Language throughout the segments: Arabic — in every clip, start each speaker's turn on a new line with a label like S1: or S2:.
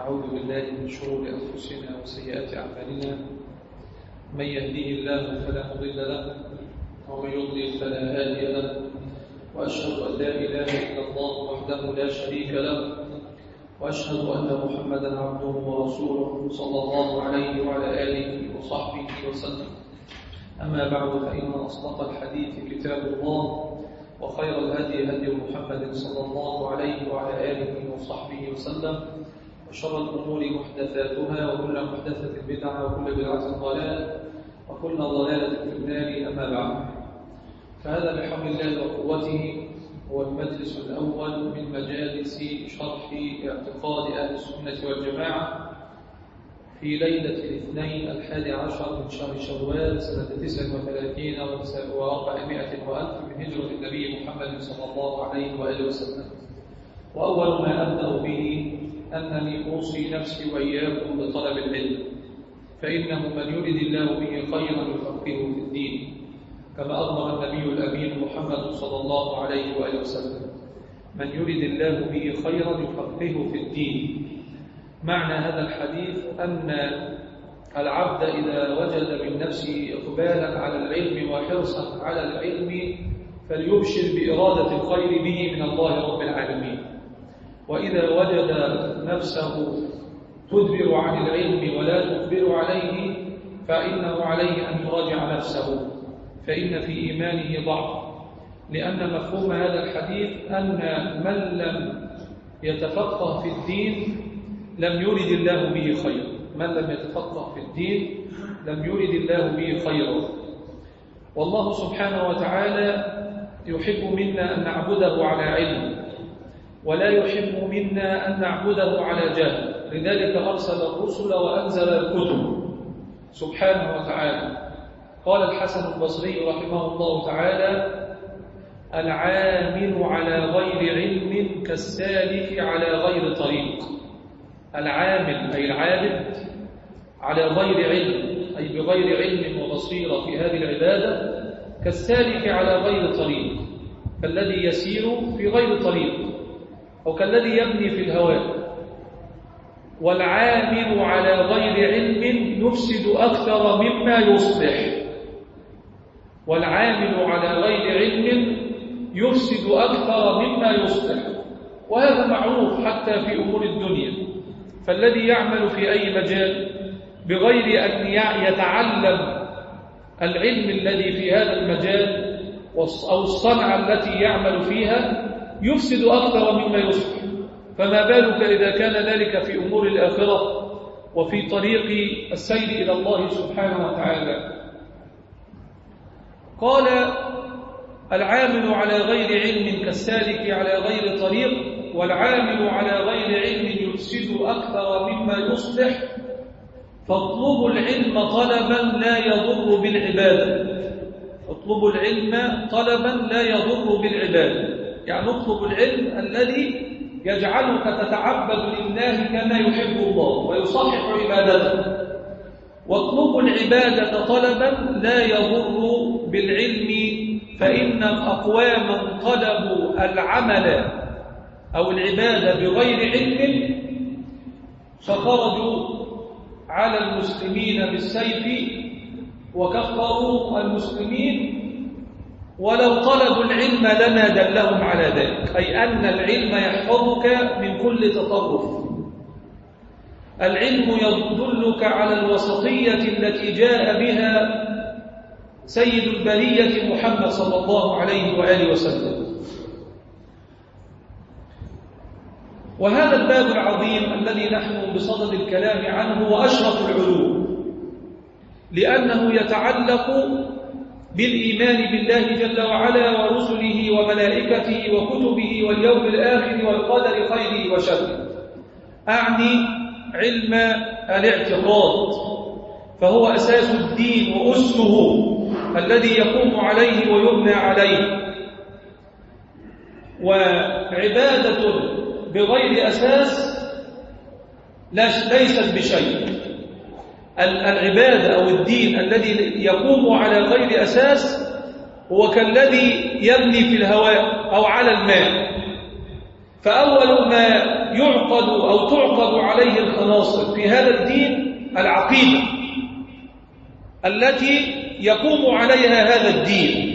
S1: ونعوذ بالله من شرور أنفسنا وسيئات أعمالنا. من يهديه الله فلا مضل له ومن يضلل فلا هادي له، وأشهد أن لا إله إلا الله وحده لا شريك له، وأشهد أن محمدا عبده ورسوله صلى الله عليه وعلى آله وصحبه وسلم. أما بعد، فإن أصدق الحديث كتاب الله، وخير الهدي هدي محمد صلى الله عليه وعلى آله وصحبه وسلم، وشر الأمور محدثاتها، وكل محدثة بدعة، وكل بدعة ضلالة، وكل ضلالة في النار. أما بعد، فهذا بحول الله وقوته هو المجلس الأول من مجالس شرح اعتقاد أهل السنة والجماعة في ليلة الاثنين 11 من شهر شوال سنة 39 و400 وألف من هجرة النبي محمد صلى الله عليه وآله وسلم. وأول ما أبدأ به أنني أوصي نفسي وإياكم بطلب العلم، فإنه من يرد الله به خيرا يفقهه في الدين، كما أخبر النبي الأمين محمد صلى الله عليه وآله وسلم: من يرد الله به خيرا يفقهه في الدين. معنى هذا الحديث أن العبد إذا وجد من نفسه إقبالا على العلم وحرصا على العلم فليبشر بإرادة الخير به من الله رب العالمين، وإذا وجد نفسه تدبر عن العلم ولا تخبر عليه فإنه عليه أن يراجع نفسه، فإن في إيمانه ضعف. لأن مفهوم هذا الحديث أن من لم يتفقه في الدين لم يرد الله به خيرا. من لم يتفقه في الدين لم يرد الله به خيرا. والله سبحانه وتعالى يحب منا أن نعبده على علم، ولا يحب منا أن نعبده على جهل. لذلك أرسل الرسل وأنزل الكتب سبحانه وتعالى. قال الحسن البصري رحمه الله تعالى: العامل على غير علم كالسالك على غير طريق. العامل أي العابد على غير علم، أي بغير علم وبصيرة في هذه العبادة، كالسالك على غير طريق، كالذي يسير في غير طريق، أو كالذي يبني في الهواء. والعامل على غير علم يفسد أكثر مما يصلح. والعامل على غير علم يفسد أكثر مما يصلح، وهذا معروف حتى في أمور الدنيا. فالذي يعمل في أي مجال بغير أن يتعلم العلم الذي في هذا المجال أو الصنعة التي يعمل فيها يفسد أكثر مما يصلح، فما بالك إذا كان ذلك في أمور الآخرة وفي طريق السير إلى الله سبحانه وتعالى. قال: العامل على غير علم كالسالك على غير طريق، والعامل على غير علم يفسد أكثر مما يصلح. فاطلبوا العلم طلبا لا يضر بالعبادة. اطلبوا العلم طلبا لا يضر بالعبادة، يعني اطلب العلم الذي يجعلك تتعبد لله كما يحب الله ويصحح عبادته. واطلبوا العبادة طلبا لا يضر بالعلم، فإن أقواما طلبوا العمل أو العبادة بغير علم فخرجوا على المسلمين بالسيف وكفروا المسلمين، ولو طلبوا العلم لما دلهم على ذلك، أي أن العلم يحفظك من كل تطرف. العلم يدلك على الوسطية التي جاء بها سيد البرية محمد صلى الله عليه وآله وسلم. وهذا الباب العظيم الذي نحن بصدد الكلام عنه هو أشرف العلوم، لأنه يتعلق بالإيمان بالله جل وعلا ورسله وملائكته وكتبه واليوم الآخر والقدر خيره وشره. أعني علم الاعتقاد، فهو أساس الدين وأسه الذي يقوم عليه ويبنى عليه. وعبادة بغير أساس ليست بشيء. العبادة أو الدين الذي يقوم على غير أساس هو كالذي يبني في الهواء أو على الماء. فأول ما يعقد أو تعقد عليه الخناصر في هذا الدين العقيدة التي يقوم عليها هذا الدين.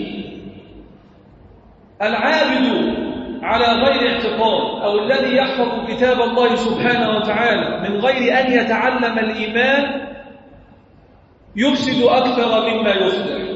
S1: العابد على غير اعتقاد أو الذي يحفظ كتاب الله سبحانه وتعالى من غير أن يتعلم الإيمان يفسد أكثر مما يصلح.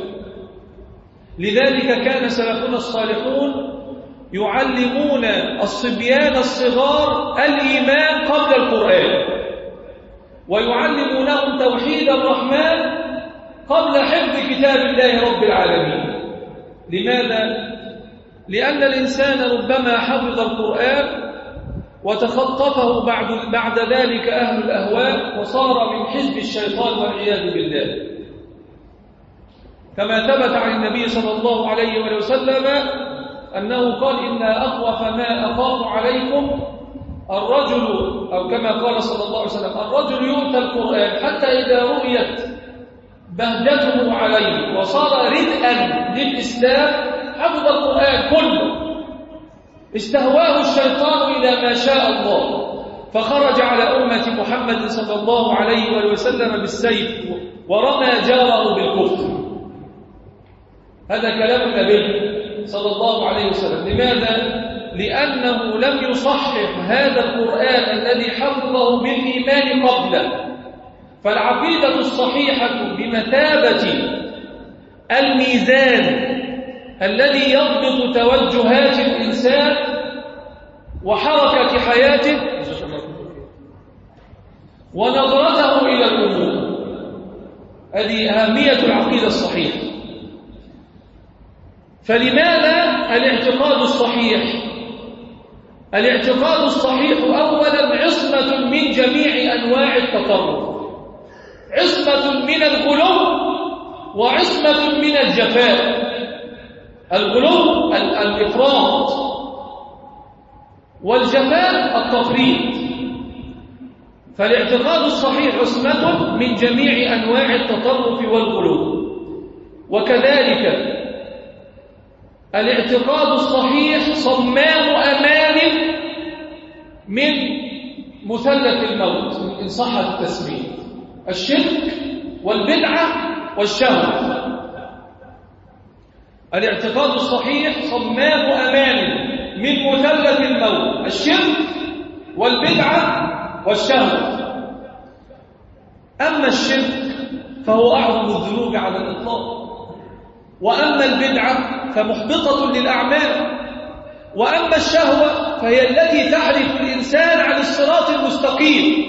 S1: لذلك كان سلفنا الصالحون يعلمون الصبيان الصغار الإيمان قبل القرآن، ويعلمونهم توحيد الرحمن قبل حفظ كتاب الله رب العالمين. لماذا؟ لأن الإنسان ربما حفظ القرآن وتخطفه بعد ذلك أهل الأهواء وصار من حزب الشيطان والعياذ بالله، كما ثبت عن النبي صلى الله عليه وسلم أنه قال: إن أخوف ما أخاف عليكم الرجل، أو كما قال صلى الله عليه وسلم: الرجل يؤتى القرآن حتى إذا رؤيت بهجته عليه وصار ردءا للإسلام حفظ القرآن كله، استهواه الشيطان إلى ما شاء الله، فخرج على أمة محمد صلى الله عليه وسلم بالسيف ورمى جاره بالكفر. هذا كلام النبي صلى الله عليه وسلم. لماذا؟ لأنه لم يصحح هذا القرآن الذي حفظه بالإيمان قبله. فالعقيدة الصحيحة بمثابة الميزان الذي يضبط توجهات الإنسان وحركة حياته ونظرته إلى الأمور. هذه أهمية العقيدة الصحيحة. فلماذا الاعتقاد الصحيح؟ الاعتقاد الصحيح أولا عصمة من جميع أنواع التطرف، عصمة من الغلو وعصمة من الجفاء. الغلو الإفراط، والجفاء التفريط. فالاعتقاد الصحيح عصمة من جميع أنواع التطرف والغلو. وكذلك الاعتقاد الصحيح صمام أمان من مثلث الموت إن صح التسمية: الشرك والبدعة والشهوة. الاعتقاد الصحيح صمام أمان من مثلث الموت: الشرك والبدعة والشهوة. أما الشرك فهو أعظم الذنوب على الإطلاق، وأما البدعة فمحبطة للأعمال، وأما الشهوة فهي التي تحرف الإنسان عن الصراط المستقيم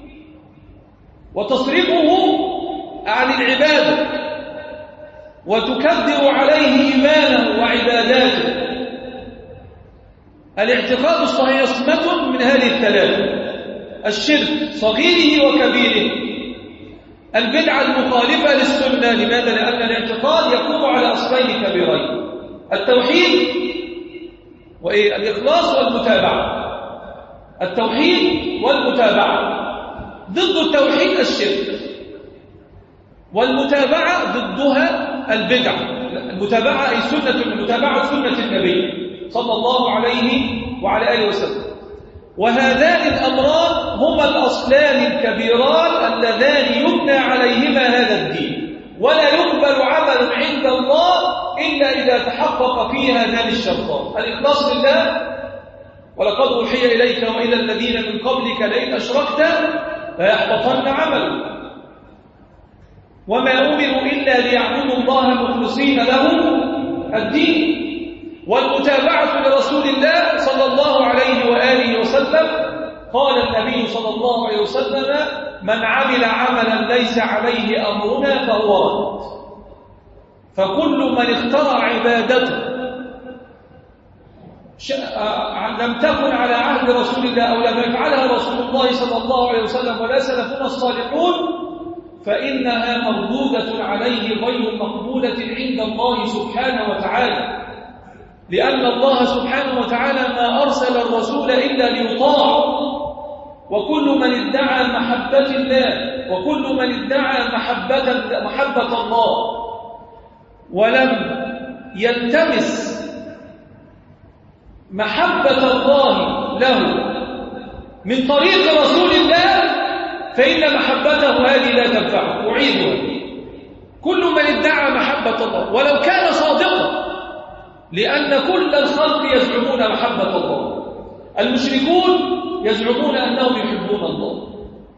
S1: وتصرفه عن العبادة وتكدر عليه إيمانه وعباداته. الاعتقاد الصحيح عصمة من هذه الثلاثة: الشرك صغيره وكبيره، البدعة المخالفة للسنة. لماذا؟ لأن الاعتقاد يقوم على أصلين كبيرين: التوحيد والإخلاص والمتابعة. التوحيد والمتابعة. ضد التوحيد الشرك، والمتابعة ضدها البدعة. المتابعة أي متابعة سنة النبي صلى الله عليه وعلى آله وسلم. وهذان الأمران هما الأصلان الكبيران اللذان يبنى عليهما هذا الدين، ولا يقبل عمل عند الله إلا إذا تحقق فيه هذان الشرطان: الإخلاص لله، ولقد أوحي إليك وإلى الذين من قبلك لئن أشركت ليحبطن عملك. وما أمروا إلا ليعبدوا الله مخلصين له الدين. والمتابعة لرسول الله صلى الله عليه وآله وسلم. قال النبي صلى الله عليه وسلم: من عمل عملا ليس عليه أمرنا فهو رد. فكل من اخترع عبادته لم تكن على عهد رسول الله أو لم يفعلها رسول الله صلى الله عليه وسلم ولا سلفنا الصالحون فإنها مردودة عليه غير مقبولة عند الله سبحانه وتعالى، لأن الله سبحانه وتعالى ما أرسل الرسول إلا ليطاع. وكل من ادعى محبة الله وكل من ادعى محبة الله ولم يلتمس محبة الله له من طريق رسول الله فإن محبته هذه لا تنفعه. أعيدها: كل من ادعى محبة الله ولو كان صادقا، لأن كل الخلق يزعمون محبة الله. المشركون يزعمون أنهم يحبون الله،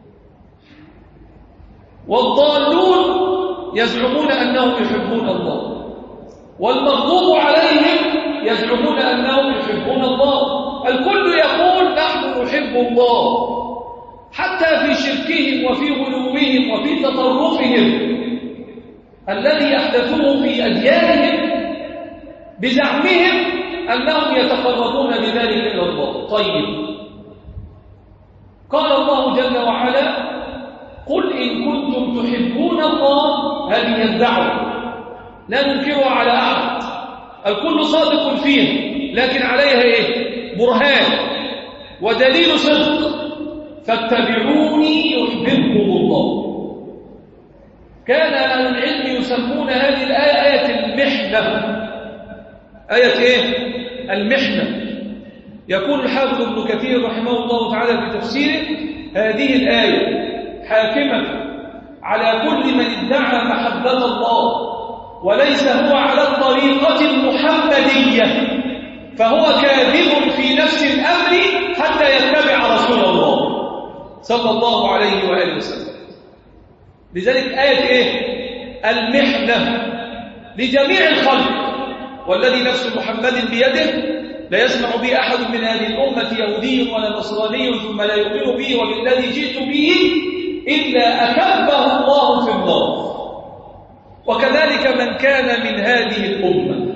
S1: والضالون يزعمون أنهم يحبون الله، والمغضوب عليهم يزعمون أنهم يحبون الله. الكل يقول نحن نحب الله، حتى في شركهم وفي غلوهم وفي تطرفهم الذي يحدثوه في أديانهم بزعمهم أنهم يتقربون بذلك إلى الله. طيب، قال الله جل وعلا: قل إن كنتم تحبون الله. هذه الدعوة لا ننكرها على أحد، الكل صادق فيها، لكن عليها برهان ودليل صدق. فاتبعوني يحببكم الله. كان أهل العلم يسمون هذه الآية آية المحنة. آية المحنة. يقول الحافظ ابن كثير رحمه الله تعالى في تفسيره: هذه الآية حاكمة على كل من ادعى محبة الله وليس هو على الطريقة المحمدية، فهو كاذب في نفس الأمر حتى يتبع رسول الله صلى الله عليه وآله وسلم. لذلك آية المحنة لجميع الخلق، والذي نفس محمد بيده لا يسمع به أحد من هذه الأمة يهودي ولا نصراني ثم لا يؤمن به وبالذي جئت به إلا أكبه الله في النار. وكذلك من كان من هذه الأمة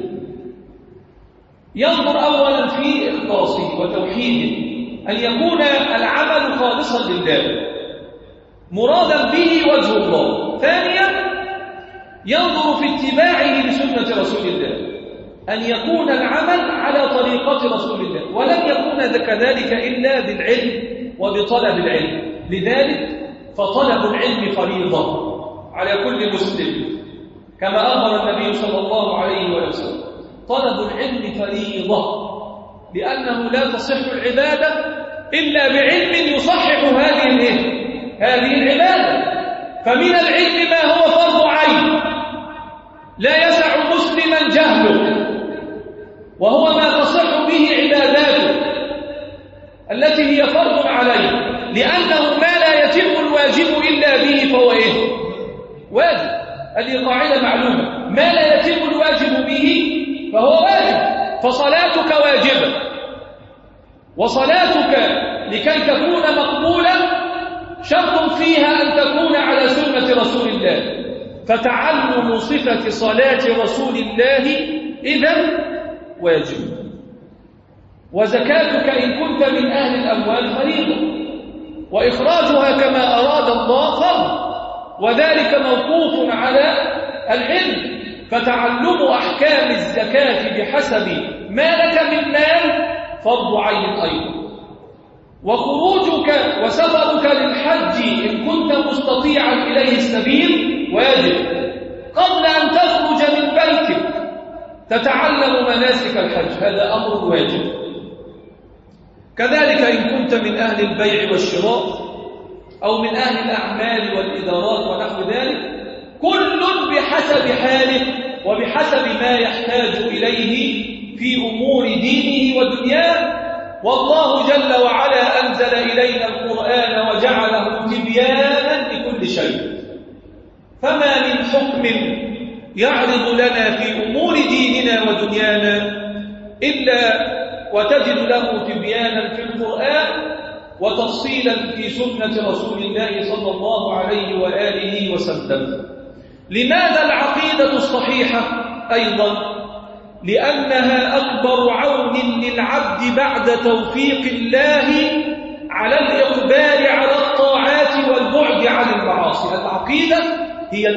S1: ينظر أولا في إخلاصه وتوحيده، أن يكون العمل خالصا لله مرادا به وجه الله. ثانيا ينظر في اتباعه لسنة رسول الله، أن يكون العمل على طريقة رسول الله، ولن يكون كذلك إلا بالعلم وبطلب العلم. لذلك فطلب العلم فريضة على كل مسلم، كما أمر النبي صلى الله عليه وسلم. طلب العلم فريضة، لأنه لا تصح العبادة إلا بعلم يصحح هذه العبادة. فمن العلم ما هو فرض عين لا يسع مسلما جهله، وهو ما تصح به عباداته التي هي فرض عليه، لأنه ما لا يتم الواجب إلا به فهو واجب. هذه قاعدة معلومة: ما لا يتم الواجب به فهو واجب. فصلاتك واجبة، وصلاتك لكي تكون مقبولة شرط فيها أن تكون على سنة رسول الله. فتعلم صفة صلاة رسول الله إذن واجب. وزكاتك إن كنت من أهل الأموال فريضة، وإخراجها كما أراد الله فرض، وذلك موقوف على العلم. فتعلم أحكام الزكاة بحسب ما لك من مال فرض عين أيضا. وخروجك وسفرك للحج إن كنت مستطيعا إليه السبيل واجب. قبل أن تخرج من بيتك تتعلم مناسك الحج، هذا أمر واجب. كذلك إن كنت من أهل البيع والشراء أو من أهل الأعمال والإدارات ونحو ذلك، كل بحسب حاله وبحسب ما يحتاج إليه في أمور دينه ودنياه. والله جل وعلا أنزل إلينا القرآن وجعله تبيانا لكل شيء، فما من حكم يعرض لنا في أمور ديننا ودنيانا إلا وتجد له تبيانا في القرآن وتفصيلا في سنة رسول الله صلى الله عليه وآله وسلم. لماذا العقيدة الصحيحة أيضا؟ لأنها أكبر عون للعبد بعد توفيق الله على الإقبال على الطاعات والبعد عن المعاصي. العقيدة هي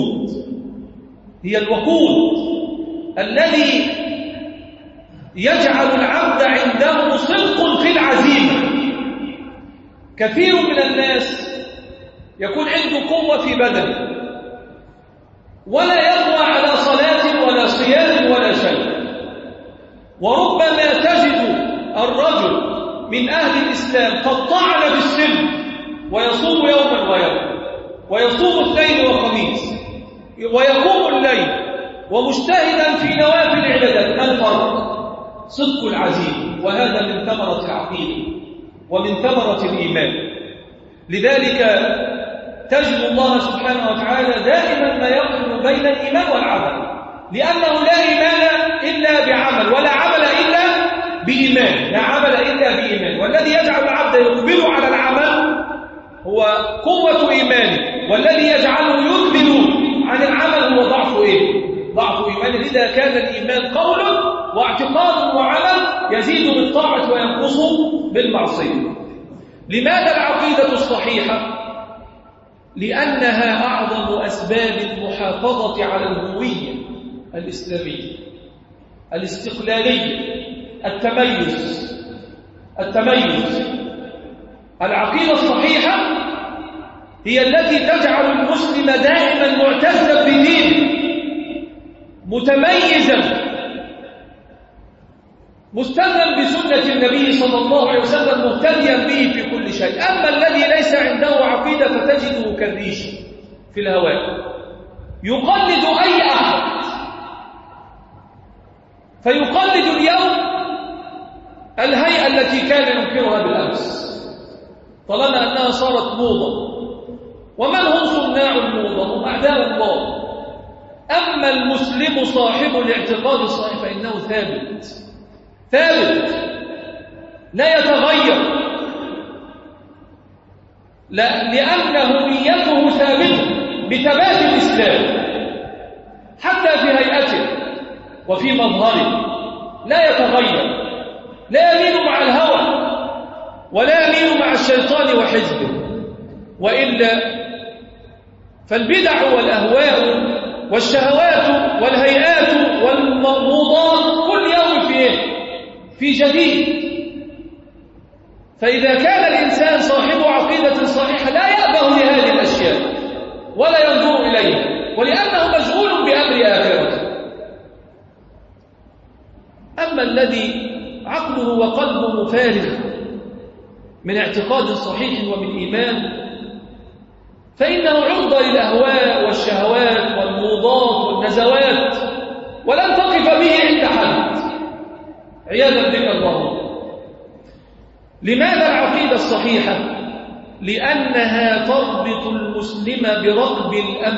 S1: الوقود الذي يجعل العبد عنده صدق في العزيمة. كثير من الناس يكون عنده قوة في بدنه ولا يقوى على صلاة ولا صيام ولا شيء، وربما تجد الرجل من أهل الإسلام قد طعن بالسن ويصوم يوما ويوما ويصوم اثنين وخميس ويقوم الليل ومجتهدا في نوافل العبادات، ما الفرق؟ صدق العزيمة، وهذا من ثمرة العقيدة ومن ثمرة الإيمان. لذلك تجد الله سبحانه وتعالى دائما ما يقرن بين الإيمان والعمل، لأنه لا إيمان إلا بعمل ولا عمل إلا بإيمان، لا عمل إلا بإيمان. والذي يجعل العبد يقبل على العمل هو قوة إيمانه، والذي يجعله يقبل عن العمل هو ضعف ضعف إيمانه. لذا كان الإيمان قول واعتقاد وعمل، يزيد بالطاعة وينقص بالمعصية. لماذا العقيدة الصحيحة؟ لأنها أعظم أسباب المحافظة على الهوية الإسلامية، الاستقلالية، التميز. العقيدة الصحيحة هي التي تجعل المسلم دائما معتزا بدينه، متميزا، مستنا بسنة النبي صلى الله عليه وسلم، مهتديا به في كل شيء. أما الذي ليس عنده عقيدة فتجده كالريش في الهواء، يقلد أي أحد، فيقلد اليوم الهيئة التي كان ينكرها بالأمس طالما أنها صارت موضة. ومن هم صناع الموضة؟ هم أعداء الله. أما المسلم صاحب الاعتقاد الصحيح فإنه ثابت لا يتغير، لأن هويته ثابتة بثبات الإسلام حتى في هيئته وفي مظهره، لا يتغير، لا يميل مع الهوى ولا يميل مع الشيطان وحزبه. وإلا فالبدع والأهواء والشهوات والهيئات والموضات كل يوم في جديد. فإذا كان الإنسان صاحب عقيدة صحيحة لا يأبه لهذه الأشياء ولا ينظر إليها، ولأنه مشغول بأمر آخرته. أما الذي عقله وقلبه فارغ من اعتقاد صحيح ومن إيمان فإنه عرضة للأهواء والشهوات والموضات والنزوات ولن تقف به عند حد، عياذا بك الله. لماذا العقيدة الصحيحة؟ لأنها تربط المسلم بركب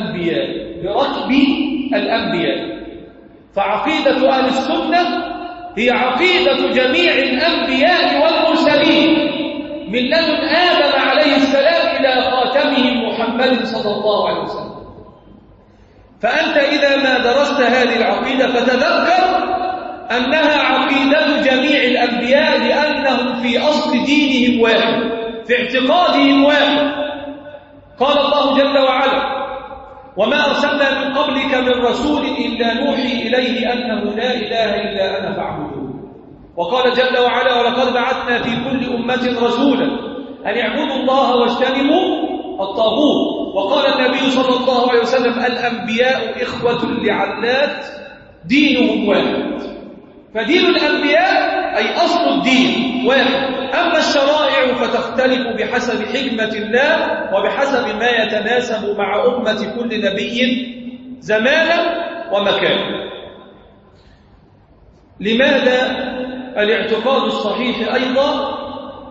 S1: الأنبياء. فعقيدة أهل السنة هي عقيدة جميع الأنبياء والمرسلين من لدن آدم عليه السلام إلى خاتمه محمد صلى الله عليه وسلم. فأنت إذا ما درست هذه العقيدة فتذكر أنها عقيدة جميع الأنبياء، لأنهم في أصل دينهم واحد، في اعتقادهم واحد. قال الله جل وعلا: وما أرسلنا من قبلك من رسول إلا نوحي إليه أنه لا إله إلا أنا فاعبدون. وقال جل وعلا: ولقد بعثنا في كل أمة رسولا أن اعبدوا الله واجتنبوا الطاغوت. وقال النبي صلى الله عليه وسلم: الأنبياء إخوة لعلات دينهم واحد. فدين الأنبياء أي أصل الدين واحد، أما الشرائع فتختلف بحسب حكمة الله وبحسب ما يتناسب مع أمة كل نبي زمانا ومكانا. لماذا الاعتقاد الصحيح أيضا؟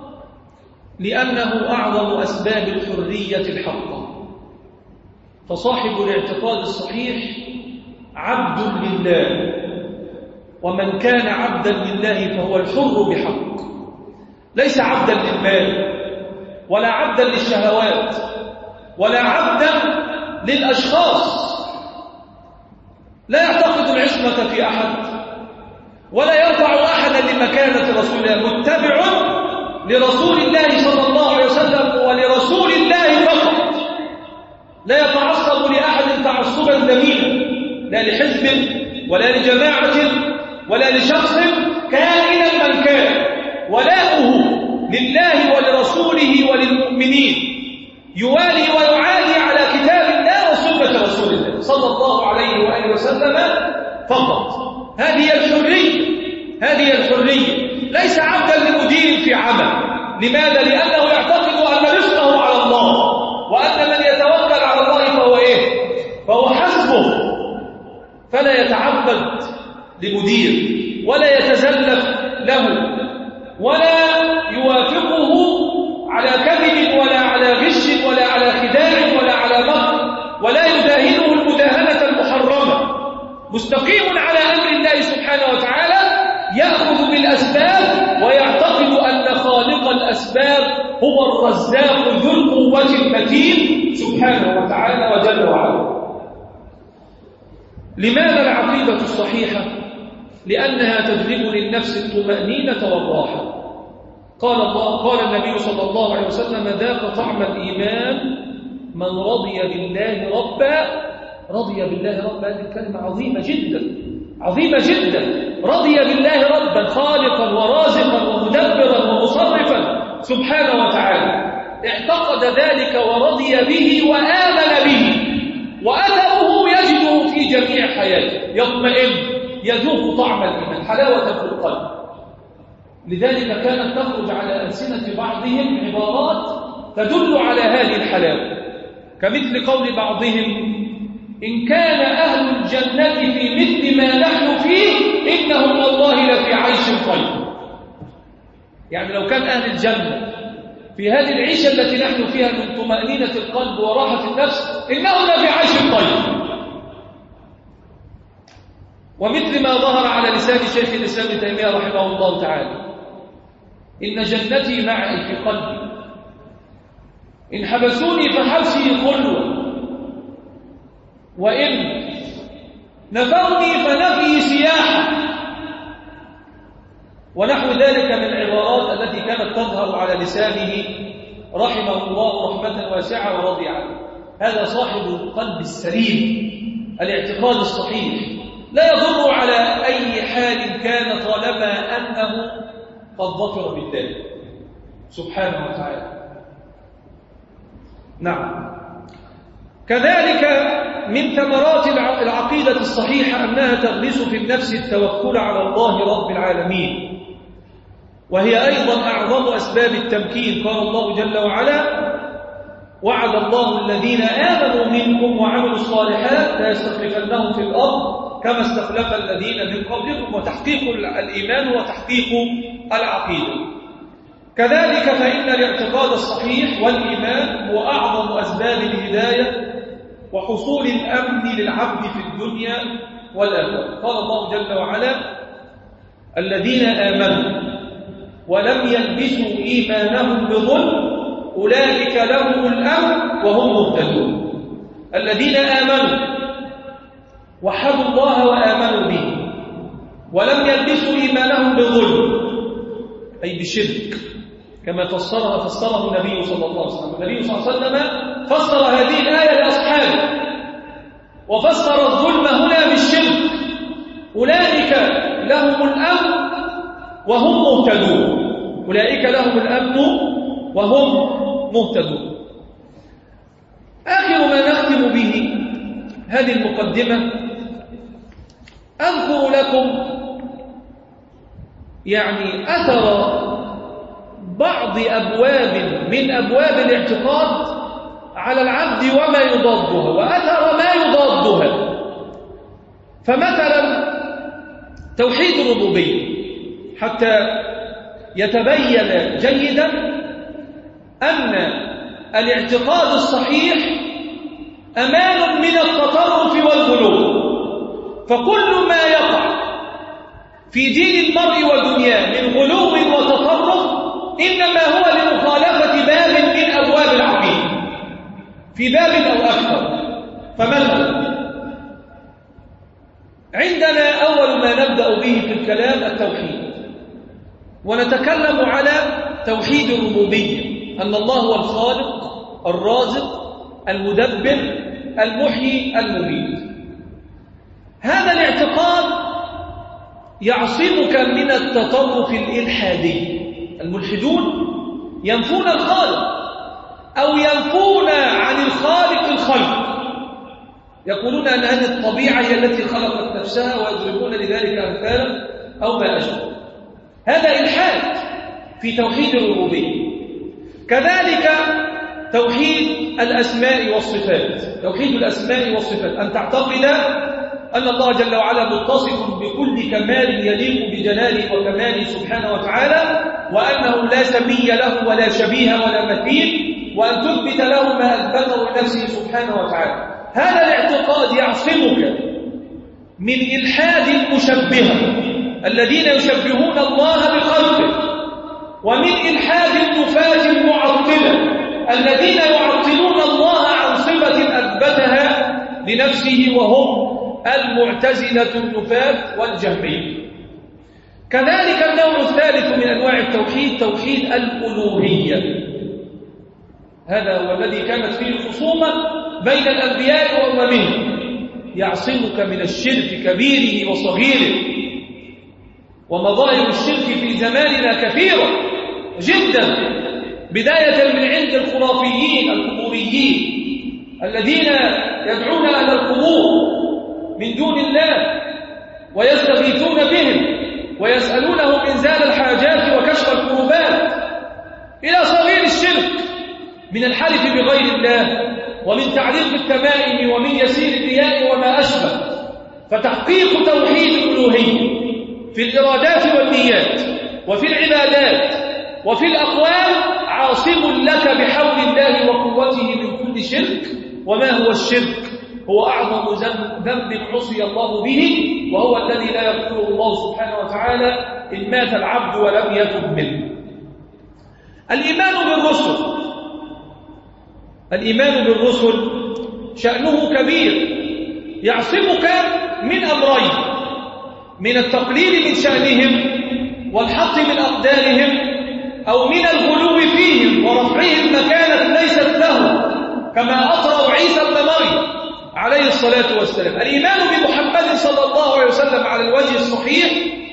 S1: لأنه أعظم أسباب الحرية الحقة. فصاحب الاعتقاد الصحيح عبد لله، ومن كان عبدا لله فهو الحر بحق، ليس عبدا للمال ولا عبدا للشهوات ولا عبدا للأشخاص. لا يعتقد العصمة في أحد ولا يرفع أحدا لمكانة رسول الله، متبع لرسول الله صلى الله عليه وسلم ولرسول الله فقط، لا يتعصب لأحد تعصبا ذميما، لا لحزب ولا لجماعة ولا لشخص كائنا من كان، ولاؤه لله ولرسوله وللمؤمنين، يوالي ويعادي على كتاب الله وسنة رسول الله صلى الله عليه وآله وسلم فقط. هذه هي الحرية، ليس عبدا لمدير في عمل. لماذا؟ لأنه يعتقد أن رزقه على الله، وأن من يتوكل على الله فهو فهو حسبه، فلا يتعبد لمدير ولا يتزلف له ولا يوافقه على كذب ولا على غش ولا على خداع ولا على مكر، ولا يداهنه المداهنة المحرمة، مستقيم على أمر الله سبحانه وتعالى، يأخذ بالأسباب ويعتقد أن خالق الأسباب هو الرزاق ذو القوة المتين سبحانه وتعالى وجل وعلا. لماذا العقيدة الصحيحة؟ لأنها تجلب للنفس الطمأنينة والراحة. قال النبي صلى الله عليه وسلم: ذاق طعم الإيمان من رضي بالله ربا. رضي بالله ربا، هذه الكلمة عظيمة جدا، عظيمة جدا. رضي بالله ربا، خالقا ورازقا ومدبرا ومصرفا سبحانه وتعالى، اعتقد ذلك ورضي به وآمن به، وأثره يجده في جميع حياته، يطمئن، يذوق طعم الإيمان، حلاوة في القلب. لذلك كانت تخرج على ألسنة بعضهم عبارات تدل على هذه الحلاوة، كمثل قول بعضهم: إن كان أهل الجنة في مثل ما نحن فيه إنهم والله لفي عيش طيب. يعني لو كان أهل الجنة في هذه العيشة التي نحن فيها من طمأنينة القلب وراحة النفس إنهم لفي عيش طيب. ومثل ما ظهر على لسان شيخ الإسلام ابن تيمية رحمه الله تعالى: إن جنتي معي في قلبي، إن حبسوني فحبسي خلوة، وإن نفوني فنفي سياحة، ونحو ذلك من العبارات التي كانت تظهر على لسانه رحمه الله رحمة واسعة ورضي عنه. هذا صاحب القلب السليم، الاعتقاد الصحيح، لا يضر على أي حال كان طالما أنه قد ظفر بالله سبحانه وتعالى. نعم. كذلك من ثمرات العقيدة الصحيحة أنها تغرس في النفس التوكل على الله رب العالمين، وهي أيضا أعظم أسباب التمكين. قال الله جل وعلا: وعد الله الذين آمنوا منكم وعملوا الصالحات ليستخلفنهم في الأرض كما استخلف الذين من قبلكم. وتحقيق الإيمان وتحقيق العقيدة. كذلك فإن الاعتقاد الصحيح والإيمان هو أعظم أسباب الهداية وحصول الأمن للعبد في الدنيا والآخرة. قال الله جل وعلا: الذين آمنوا ولم يلبسوا إيمانهم بظلم أولئك لهم الأمن وهم مهتدون. الذين آمنوا وحدوا الله وآمنوا به ولم يلبسوا إيمانهم بظلم، أي بشرك، كما فسره النبي صلى الله عليه وسلم. النبي صلى الله عليه وسلم فسر هذه الآية لأصحابه وفسر الظلم هنا بالشرك. أولئك لهم الأمن وهم مهتدون. أولئك لهم الأمن وهم مهتدون. آخر ما نختم به هذه المقدمة، أذكر لكم أثر بعض أبواب من أبواب الاعتقاد على العبد وما يضادها وأثر ما يضادها. فمثلا توحيد الربوبية، حتى يتبين جيدا أن الاعتقاد الصحيح أمان من التطرف والغلو. فكل ما يقع في دين المرء ودنياه من غلو وتطرف إنما هو لمخالفة باب من أبواب العقيدة، في باب أو أكثر. فمثلا عندنا أول ما نبدأ به في الكلام التوحيد، ونتكلم على توحيد الربوبية، أن الله هو الخالق الرازق المدبر المحيي المميت. هذا الاعتقاد يعصمك من التطرف الإلحادي. الملحدون ينفون الخالق أو ينفون عن الخالق الخلق، يقولون أن هذه الطبيعة هي التي خلقت نفسها، ويضربون لذلك أمثالا أو ما أشبه. هذا إلحاد في توحيد الربوبية. كذلك توحيد الأسماء والصفات، توحيد الأسماء والصفات، أن تعتقد أن الله جل وعلا متصف بكل كمال يليق بجلاله وكماله سبحانه وتعالى، وأنه لا سمي له ولا شبيه ولا مثيل، وأن تثبت له ما أثبته لنفسه سبحانه وتعالى. هذا الاعتقاد يعصمك من إلحاد المشبهة الذين يشبهون الله بخلقه، ومن إلحاد النفاة المعطلة الذين يعطلون الله عن صفة أثبتها لنفسه، وهم المعتزلة النفاة والجهمية. كذلك النوع الثالث من أنواع التوحيد توحيد الألوهية. هذا هو الذي كانت فيه الخصومة بين الأنبياء وأممهم، يعصمك من الشرك كبيره وصغيره. ومظاهر الشرك في زماننا كثيرة جدا، بداية من عند الخرافيين القبوريين الذين يدعون أهل القبور من دون الله ويستغيثون بهم ويسألونهم إنزال الحاجات وكشف الكروبات، إلى صغير الشرك من الحلف بغير الله ومن تعليق التمائم ومن يسير الرياء وما أشبه. فتحقيق توحيد الألوهية في الإرادات والنيات وفي العبادات وفي الأقوال عاصم لك بحول الله وقوته من كل شرك. وما هو الشرك؟ هو أعظم ذنب عصي الله به، وهو الذي لا يغفره الله سبحانه وتعالى إن مات العبد ولم يتب منه. الإيمان بالرسل، الإيمان بالرسل شأنه كبير، يعصمك من أمرين: من التقليل من شأنهم والحط من أقدارهم، أو من الغلو فيهم ورفعهم مكانة ليست له، كما أطرأ عيسى ابن مريم عليه الصلاة والسلام. الإيمان بمحمد صلى الله عليه وسلم على الوجه الصحيح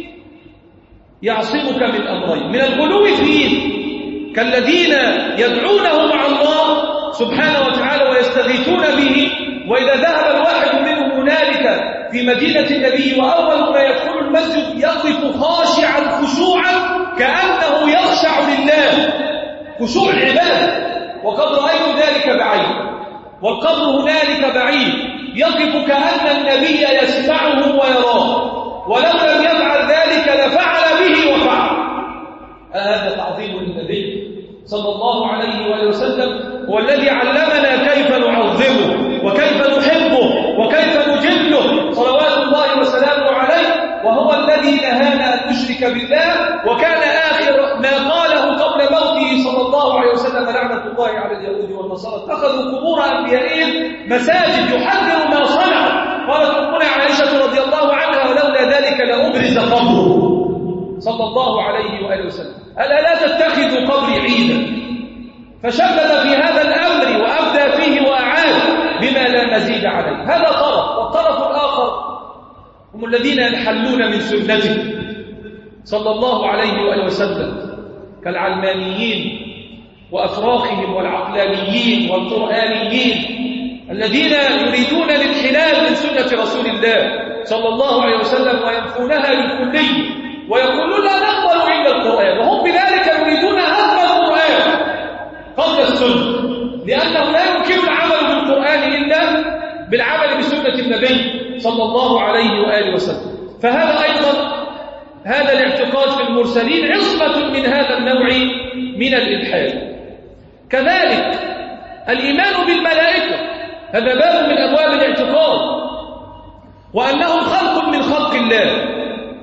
S1: يعصمك من أمرين: من الغلو فيه كالذين يدعونه مع الله سبحانه وتعالى ويستغيثون به، وإذا ذهب الواحد منهم هنالك في مدينة النبي وأول ما يدخل المسجد يقف خاشعا خشوعا كأنه يخشع لله، خشوع العبادة، وقد رأيت ذلك بعيد، والقبر هنالك بعيد، يقف كأن النبي يسمعه ويراه، ولو لم يفعل ذلك لفعل به وفعل. هذا تعظيم النبي صلى الله عليه وآله وسلم، هو الذي علمنا كيف نعظمه وكيف نحبه وكيف نجله صلوات الله وسلامه عليه، وهو الذي نهانا أن نشرك بالله. وكان آخر ما قاله قبل موته صلى الله عليه وسلم: لعنة الله على اليهود والنصارى اتخذوا قبور أنبيائهم مساجد يحذر ما صنعوا. قالت أمنا عائشة رضي الله عنها: ولولا ذلك لأبرز قبره صلى الله عليه وآله وسلم. ألا لا تتخذوا قبري عيدا؟ فشدد في هذا الأمر وأبدى فيه وأعاد بما لا مزيد عليه. هذا طرف. والطرف الآخر هم الذين ينحلون من سنته صلى الله عليه وآله وسلم كالعلمانيين وأفراخهم والعقلانيين والقرآنيين الذين يريدون الانحلال من سنة رسول الله صلى الله عليه وسلم وينفونها بالكلية، ويقولون لا نقبل إلا القرآن، وهم بذلك يريدون هدم القرآن قبل السنة، لأنه لا يمكن العمل بالقرآن إلا بالعمل بسنة النبي صلى الله عليه وآله وسلم. فهذا أيضا هذا الاعتقاد في المرسلين عصمة من هذا النوع من الإلحاد. كذلك الإيمان بالملائكة، هذا باب من أبواب الاعتقاد، وأنهم خلق من خلق الله،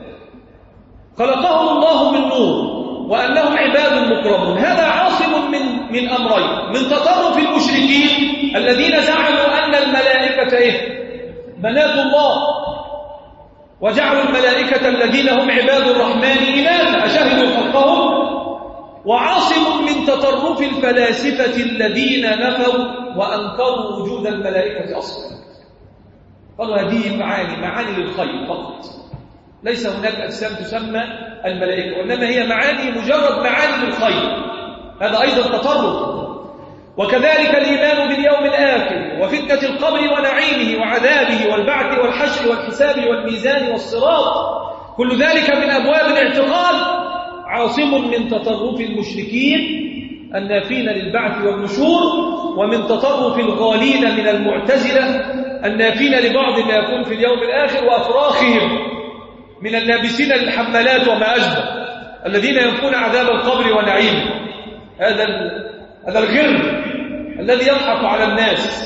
S1: خلقهم الله من نور، وأنهم عباد مكرمون. هذا عاصم من أمرين: من تطرف المشركين الذين زعموا أن الملائكة بنات الله، وجعلوا الملائكة الذين هم عباد الرحمن إناثا أشهدوا خلقهم. وعاصم من تطرف الفلاسفة الذين نفوا وأنكروا وجود الملائكة أصلا. قالوا هذه معاني للخير فقط، ليس هناك أجسام تسمى الملائكة، وإنما هي معاني، مجرد معاني للخير. هذا أيضا تطرف. وكذلك الإيمان باليوم الآخر وفتنة القبر ونعيمه وعذابه والبعث والحشر والحساب والميزان والصراط، كل ذلك من أبواب الاعتقاد عاصم من تطرف المشركين النافين للبعث والنشور، ومن تطرف الغالين من المعتزلة النافين لبعض ما يكون في اليوم الآخر، وأفراخهم من النابسين للحمالات وما أشبه، الذين ينفون عذاب القبر ونعيمه. هذا الغر الذي يضحك على الناس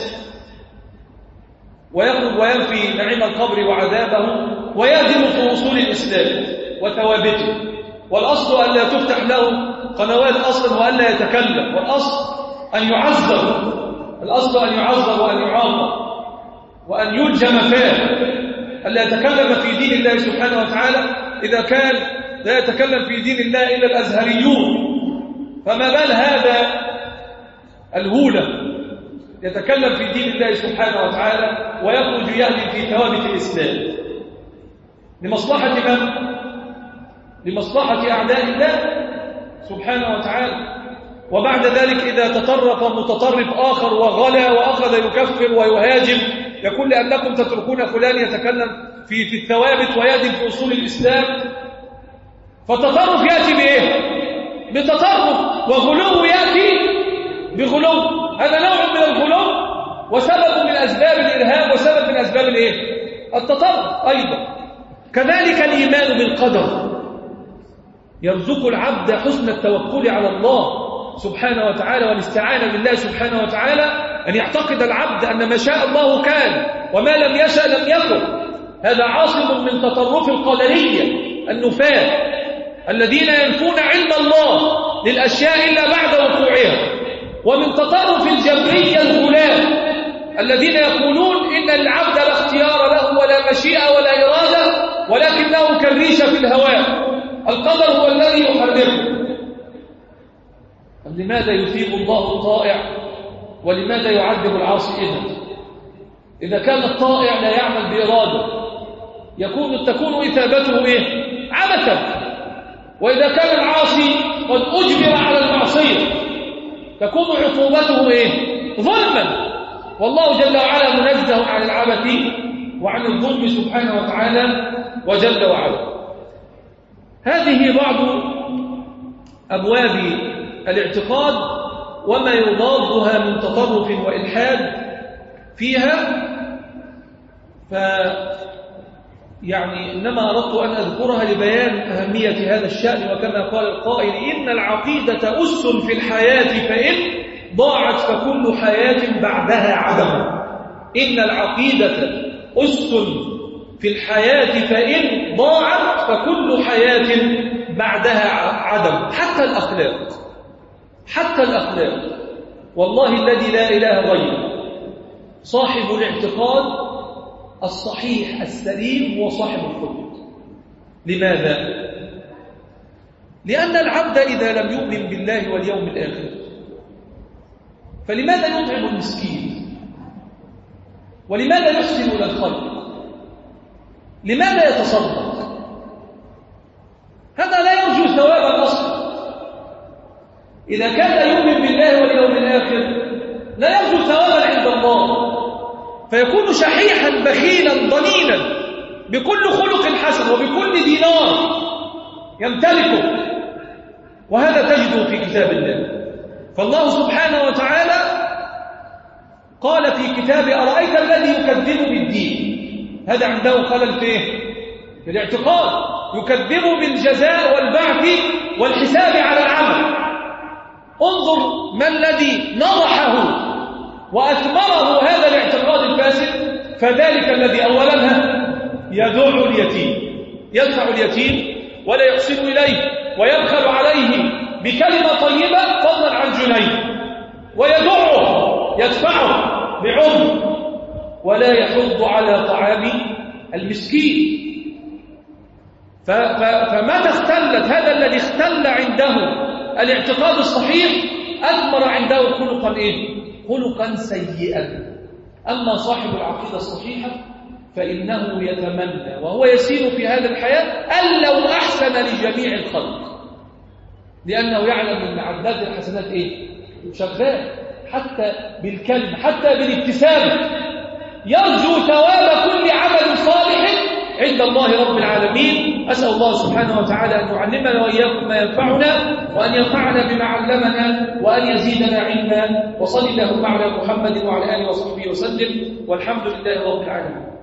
S1: ويخرج وينفي نعيم القبر وعذابه، ويهدم في أصول الإسلام وثوابته. والأصل أن لا تفتح له قنوات أصلا وألا يتكلم، والأصل أن يعذر، وأن يعاقب وأن يلجم فاه، ألا يتكلم في دين الله سبحانه وتعالى. إذا كان لا يتكلم في دين الله إلا الأزهريون، فما بال هذا الهولة يتكلم في دين الله سبحانه وتعالى ويخرج يهدم في ثوابت الإسلام لمصلحة من؟ لمصلحة أعداء الله سبحانه وتعالى. وبعد ذلك إذا تطرف متطرف آخر وغلا وأخذ يكفر ويهاجم، يقول لأنكم تتركون فلان يتكلم في الثوابت ويهدم في أصول الإسلام، فالتطرف يأتي بإيه؟ بتطرف، وغلو يأتي بغلو. هذا نوع من الغلو وسبب من أسباب الإرهاب وسبب من أسباب التطرف أيضا. كذلك الإيمان بالقدر يرزق العبد حسن التوكل على الله سبحانه وتعالى والاستعانة بالله سبحانه وتعالى، أن يعتقد العبد أن ما شاء الله كان وما لم يشأ لم يكن. هذا عاصم من تطرف القدرية النفاة الذين ينفون علم الله للأشياء إلا بعد وقوعها، ومن تطرف الجبرية الغلاة الذين يقولون إن العبد لا اختيار له ولا مشيئة ولا إرادة، ولكنه كالريشة في الهواء، القدر هو الذي يحركه. لماذا يثيب الله الطائع ولماذا يعذب العاصي؟ إذا كان الطائع لا يعمل بإرادة تكون إثابته عبثا، وإذا كان العاصي قد أجبر على المعصية تكون عقوبته ظلما. والله جل وعلا منزه عن العبث وعن الظلم سبحانه وتعالى وجل وعلا. هذه بعض أبواب الاعتقاد وما يضادها من تطرف وإلحاد فيها. إنما أردت أن أذكرها لبيان أهمية هذا الشأن، وكما قال القائل: إن العقيدة أس في الحياة فإن ضاعت فكل حياة بعدها عدم. إن العقيدة أس في الحياة فإن ضاعت فكل حياة بعدها عدم. حتى الأخلاق والله الذي لا إله غيره صاحب الاعتقاد الصحيح السليم هو صاحب الخلق. لماذا؟ لأن العبد إذا لم يؤمن بالله واليوم الآخر فلماذا يطعم المسكين؟ ولماذا يحسن إلى الخلق؟ لماذا يتصدق؟ هذا لا يرجو ثوابا أصلا. إذا كان يؤمن بالله واليوم الآخر لا يرجو ثوابا عند الله، فيكون شحيحا بخيلا ضنينا بكل خلق حسن وبكل دينار يمتلكه. وهذا تجده في كتاب الله. فالله سبحانه وتعالى قال في كتابه: أرأيت الذي يكذب بالدين؟ هذا عنده خلل في الاعتقاد، يكذب بالجزاء والبعث والحساب على العمل. انظر ما الذي نضحه وأثمره هذا الاعتقاد الفاسد. فذلك الذي أولا يدع اليتيم، يدفع اليتيم ولا يحسن إليه ويبخل عليه بكلمة طيبة فضلا عن جنيه، ويدعه يدفعه بعنف ولا يحض على طعام المسكين. فمتى اختلت هذا الذي اختل عنده الاعتقاد الصحيح أثمر عنده خلقا سيئا. أما صاحب العقيدة الصحيحة فإنه يتمنى وهو يسير في هذه الحياة أن لو أحسن لجميع الخلق، لأنه يعلم أن عداد الحسنات شغال، حتى بالكلمة حتى بالابتسامة. يرجو ثواب كل عمل صالح عند الله رب العالمين. أسأل الله سبحانه وتعالى أن يعلمنا وإياكم ما ينفعنا، وأن ينفعنا بما علمنا، وأن يزيدنا علما. وصل اللهم على محمد وعلى آله وصحبه وسلم، والحمد لله رب العالمين.